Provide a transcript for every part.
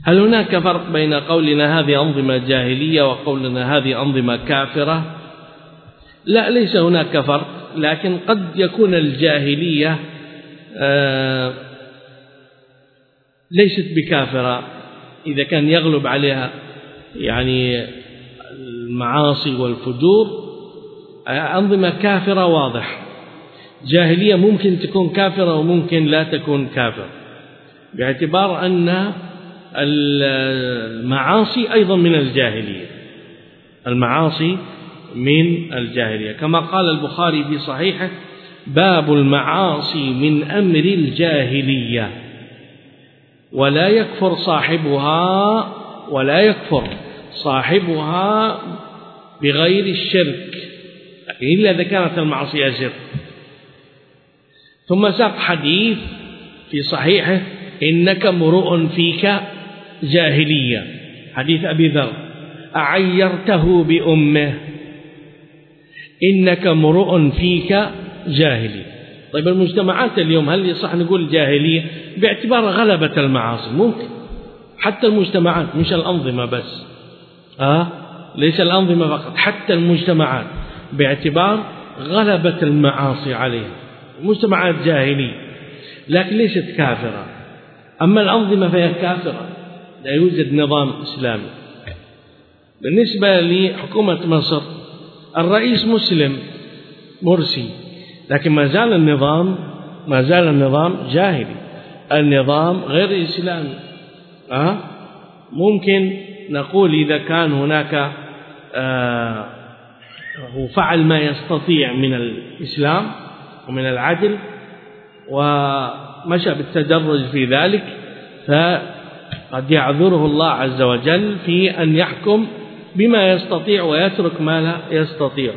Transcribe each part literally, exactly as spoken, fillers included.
هل هناك فرق بين قولنا هذه أنظمة جاهلية وقولنا هذه أنظمة كافرة؟ لا، ليس هناك فرق، لكن قد يكون الجاهلية آه ليست بكافرة إذا كان يغلب عليها يعني المعاصي والفجور. أنظمة كافرة واضح، جاهلية ممكن تكون كافرة وممكن لا تكون كافرة، باعتبار أن المعاصي أيضا من الجاهلية، المعاصي من الجاهلية، كما قال البخاري في صحيحه: باب المعاصي من أمر الجاهلية، ولا يكفر صاحبها ولا يكفر صاحبها بغير الشرك إلا إذا كانت المعصية شرك. ثم ساق حديث في صحيحه: إنك امرؤ فيك جاهلية، حديث أبي ذر: أعيرته بأمه، إنك امرؤ فيك جاهلي. طيب المجتمعات اليوم هل يصح نقول جاهلية باعتبار غلبة المعاصي؟ ممكن، حتى المجتمعات مش الأنظمة بس، آه ليس الأنظمة فقط، حتى المجتمعات باعتبار غلبة المعاصي عليها مجتمعات جاهلية، لكن ليست كافرة. أما الأنظمة فهي كافرة، لا يوجد نظام إسلامي. بالنسبة لحكومة مصر، الرئيس مسلم مرسي، لكن ما زال النظام ما زال النظام جاهلي، النظام غير إسلامي. أه؟ ممكن نقول إذا كان هناك آه هو فعل ما يستطيع من الإسلام ومن العدل ومشى بالتدرج في ذلك، فقد يعذره الله عز وجل في أن يحكم بما يستطيع ويترك ما لا يستطيع.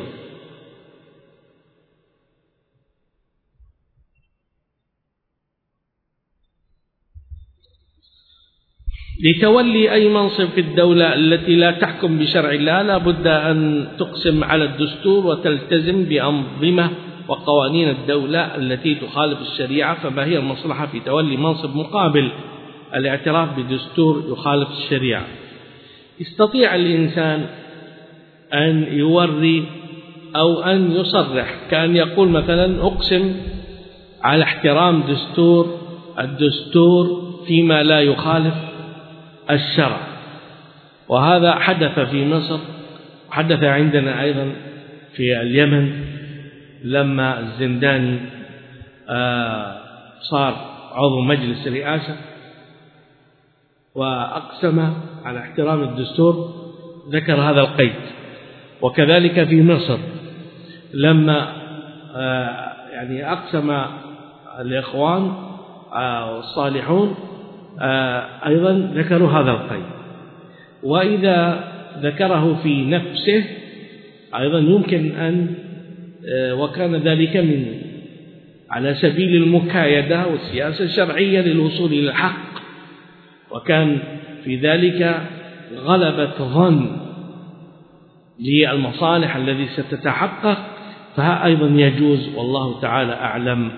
لتولي أي منصب في الدولة التي لا تحكم بشرع الله لا بد أن تقسم على الدستور وتلتزم بأنظمة وقوانين الدولة التي تخالف الشريعة. فما هي المصلحة في تولي منصب مقابل الاعتراف بدستور يخالف الشريعة؟ يستطيع الإنسان أن يوري أو أن يصرح، كأن يقول مثلا: أقسم على احترام دستور الدستور فيما لا يخالف الشرع. وهذا حدث في مصر، حدث عندنا أيضا في اليمن لما الزنداني صار عضو مجلس الرئاسة وأقسم على احترام الدستور، ذكر هذا القيد. وكذلك في مصر لما يعني أقسم الإخوان الصالحون أيضا ذكروا هذا القيد. وإذا ذكره في نفسه أيضا يمكن أن وكان ذلك من على سبيل المكايدة والسياسة الشرعية للوصول إلى الحق، وكان في ذلك غلبة ظن للمصالح الذي ستتحقق، فها أيضا يجوز، والله تعالى أعلم.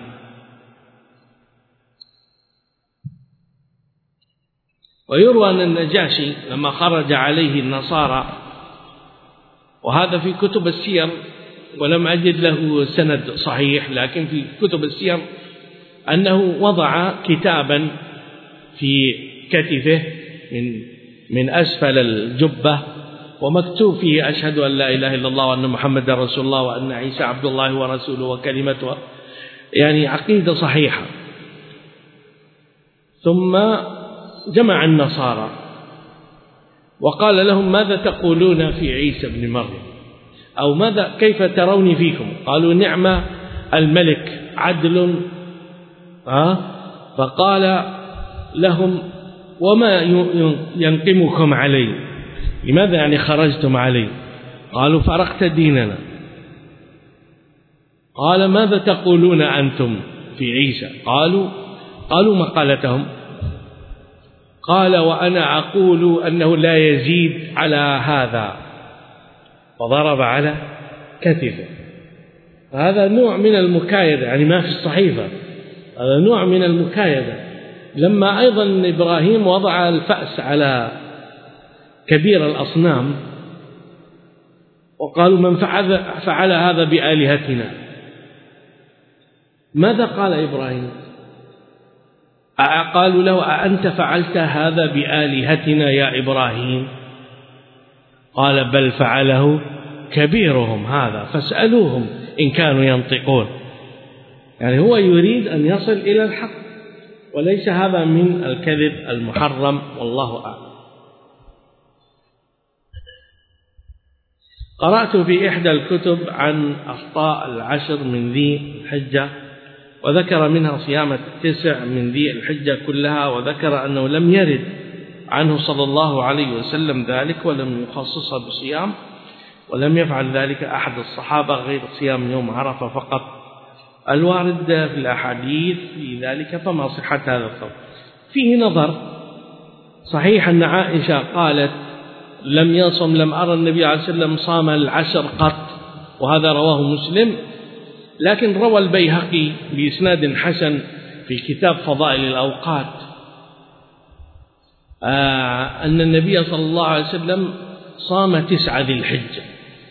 ويروى أن النجاشي لما خرج عليه النصارى، وهذا في كتب السير ولم أجد له سند صحيح، لكن في كتب السير أنه وضع كتابا في كتفه من من أسفل الجبة ومكتوب فيه: أشهد أن لا إله إلا الله وأن محمد رسول الله وأن عيسى عبد الله ورسوله وكلمته، يعني عقيدة صحيحة. ثم جمع النصارى وقال لهم: ماذا تقولون في عيسى بن مريم؟ أو ماذا كيف تروني فيكم؟ قالوا: نعم الملك عدل. أه؟ فقال لهم: وما ينقمكم علي؟ لماذا يعني خرجتم علي؟ قالوا: فرقت ديننا. قال: ماذا تقولون أنتم في عيسى؟ قالوا قالوا مقالتهم. قال: وأنا أقول أنه لا يزيد على هذا، وضرب على كتفه. هذا نوع من المكايدة، يعني ما في الصحيفة، هذا نوع من المكايدة. لما أيضا إبراهيم وضع الفأس على كبير الأصنام وقالوا من فعل, فعل هذا بآلهتنا، ماذا قال إبراهيم؟ قالوا له أأنت فعلت هذا بآلهتنا يا إبراهيم؟ قال بل فعله كبيرهم هذا فاسألوهم إن كانوا ينطقون. يعني هو يريد أن يصل إلى الحق، وليس هذا من الكذب المحرم، والله أعلم. قرأت في إحدى الكتب عن أخطاء العشر من ذي الحجة، وذكر منها صيام التسع من ذي الحجة كلها، وذكر أنه لم يرد عنه صلى الله عليه وسلم ذلك ولم يخصصها بصيام، ولم يفعل ذلك أحد الصحابة غير صيام يوم عرفة فقط الوارد في الأحاديث في ذلك، فما صحة هذا الصوم؟ فيه نظر. صحيح أن عائشة قالت لم يصم لم أرى النبي عليه الصلاة والسلام صام العشر قط، وهذا رواه مسلم، لكن روى البيهقي بإسناد حسن في كتاب فضائل الأوقات أن النبي صلى الله عليه وسلم صام تسعة ذي الحجة،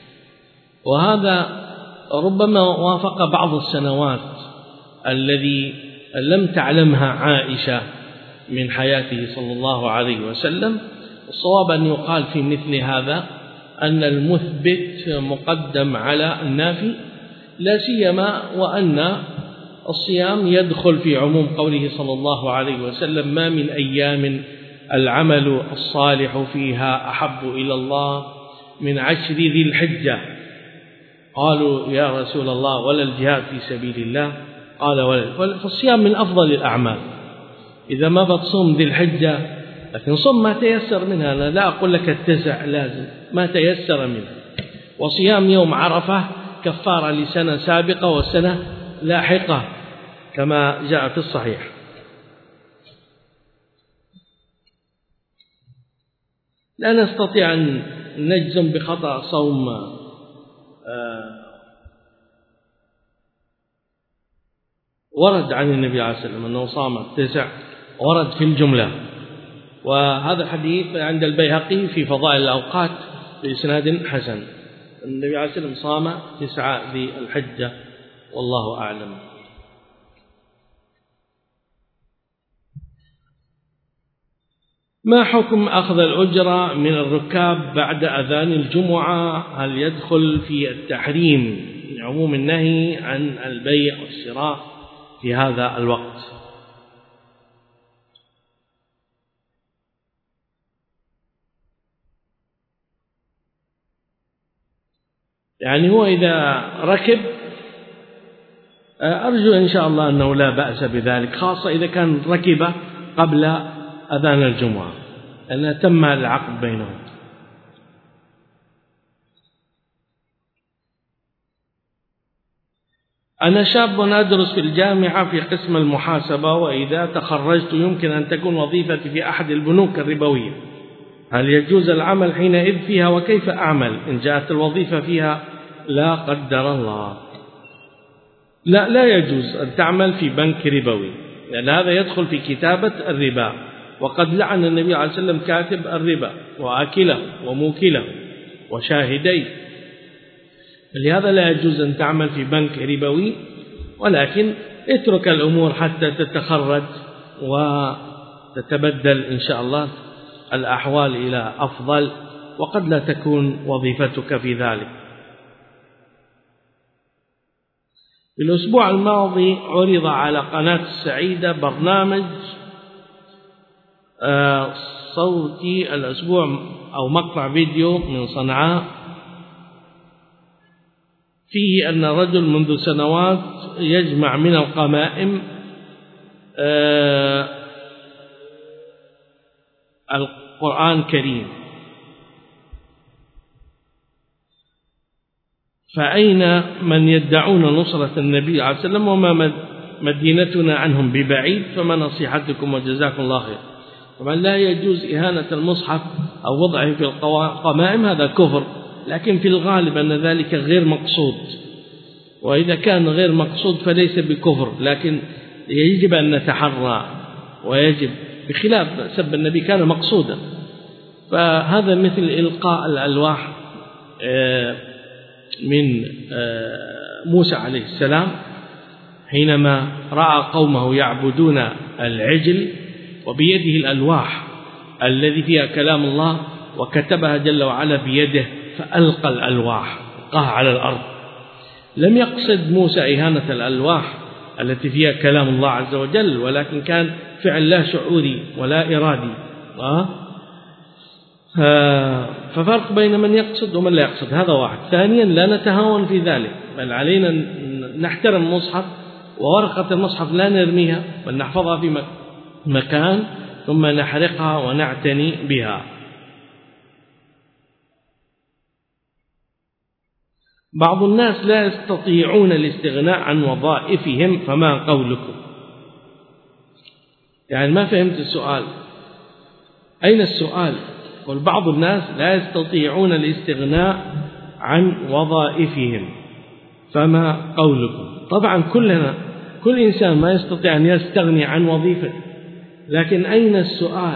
وهذا ربما وافق بعض السنوات الذي لم تعلمها عائشة من حياته صلى الله عليه وسلم. الصواب أن يقال في مثل هذا أن المثبت مقدم على النافي، لا سيما وأن الصيام يدخل في عموم قوله صلى الله عليه وسلم ما من أيام العمل الصالح فيها أحب إلى الله من عشر ذي الحجة. قالوا يا رسول الله ولا الجهاد في سبيل الله؟ قال ولا. فالصيام من أفضل الأعمال. إذا ما بتصوم ذي الحجة لكن صم ما تيسر منها، أنا لا أقول لك التسع لازم، ما تيسر منها. وصيام يوم عرفة كفارة لسنة سابقة وسنة لاحقة كما جاء في الصحيح. لا نستطيع أن نجزم بخطأ صوم ورد عن النبي عليه الصلاة والسلام أنه صام التسع، ورد في الجملة، وهذا الحديث عند البيهقي في فضائل الأوقات بإسناد حسن. النبي عليه الصلاة والسلام صام تسعة ذي الحجة، والله أعلم. ما حكم أخذ الأجرة من الركاب بعد أذان الجمعة؟ هل يدخل في التحريم عموم النهي عن البيع والشراء في هذا الوقت؟ يعني هو إذا ركب أرجو إن شاء الله أنه لا بأس بذلك، خاصة إذا كان ركب قبل أذان الجمعة لأن تم العقد بينهم. أنا شاب أدرس في الجامعة في قسم المحاسبة، وإذا تخرجت يمكن أن تكون وظيفتي في أحد البنوك الربوية، هل يجوز العمل حينئذ فيها؟ وكيف أعمل إن جاءت الوظيفة فيها لا قدر الله؟ لا لا يجوز أن تعمل في بنك ربوي، لأن هذا يدخل في كتابة الربا، وقد لعن النبي عليه الصلاة والسلام كاتب الربا وآكله وموكله وشاهديه، لهذا لا يجوز أن تعمل في بنك ربوي، ولكن اترك الأمور حتى تتخرج وتتبدل إن شاء الله الأحوال إلى أفضل، وقد لا تكون وظيفتك في ذلك. في الأسبوع الماضي عرض على قناة السعيدة برنامج صوتي الأسبوع أو مقطع فيديو من صنعاء فيه أن رجل منذ سنوات يجمع من القمائم القرآن الكريم، فأين من يدعون نصرة النبي عليه الصلاة والسلام وما مدينتنا عنهم ببعيد؟ فما نصيحتكم وجزاكم الله خير. طبعا لا يجوز إهانة المصحف أو وضعه في القوائم، هذا كفر، لكن في الغالب أن ذلك غير مقصود، وإذا كان غير مقصود فليس بكفر، لكن يجب أن نتحرى ويجب، بخلاف سب النبي كان مقصودا. فهذا مثل إلقاء الألواح من موسى عليه السلام حينما رأى قومه يعبدون العجل وبيده الألواح الذي فيها كلام الله وكتبها جل وعلا بيده، فألقى الألواح ألقاها على الأرض. لم يقصد موسى إهانة الألواح التي فيها كلام الله عز وجل، ولكن كان فعل لا شعوري ولا إرادي. ففرق بين من يقصد ومن لا يقصد، هذا واحد. ثانيا لا نتهاون في ذلك، بل علينا نحترم المصحف، وورقة المصحف لا نرميها بل نحفظها في مكان ثم نحرقها ونعتني بها. بعض الناس لا يستطيعون الاستغناء عن وظائفهم، فما قولكم؟ يعني ما فهمت السؤال. أين السؤال؟ قل بعض الناس لا يستطيعون الاستغناء عن وظائفهم، فما قولكم؟ طبعا كلنا، كل إنسان ما يستطيع أن يستغني عن وظيفة، لكن أين السؤال؟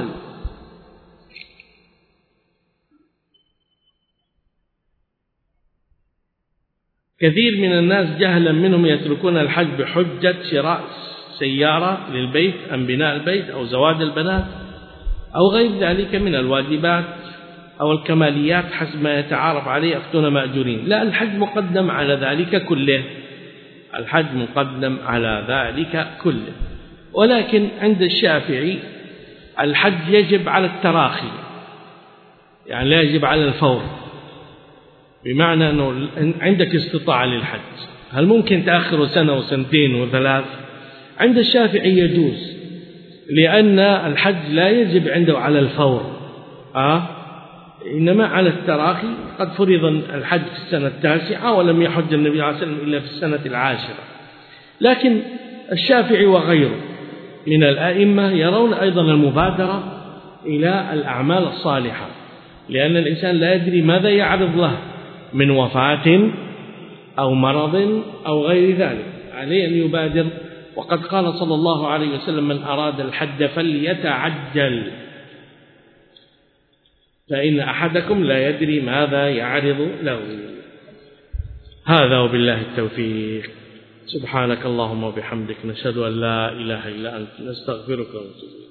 كثير من الناس جهلا منهم يتركون الحج بحجة شراء سيارة للبيت أم بناء البيت أو زواج البنات أو غير ذلك من الواجبات أو الكماليات حسب ما يتعارف عليه، يفتون مأجورين. لا، الحج مقدم على ذلك كله، الحج مقدم على ذلك كله. ولكن عند الشافعي الحج يجب على التراخي، يعني لا يجب على الفور، بمعنى أنه عندك استطاعة للحج، هل ممكن تأخر سنة وسنتين وثلاث؟ عند الشافعي يجوز، لأن الحج لا يجب عنده على الفور، آه؟ إنما على التراخي. قد فرض الحج في السنة التاسعة ولم يحج النبي عليه الصلاة والسلام إلا في السنة العاشرة. لكن الشافعي وغيره من الأئمة يرون أيضا المبادرة إلى الأعمال الصالحة، لأن الإنسان لا يدري ماذا يعرض له من وفاة أو مرض أو غير ذلك، عليه أن يبادر. وقد قال صلى الله عليه وسلم: من أراد الحج فليتعجل، فإن أحدكم لا يدري ماذا يعرض له. هذا وبالله التوفيق. سبحانك اللهم وبحمدك، نشهد أن لا إله إلا أنت، نستغفرك ونتوب إليك.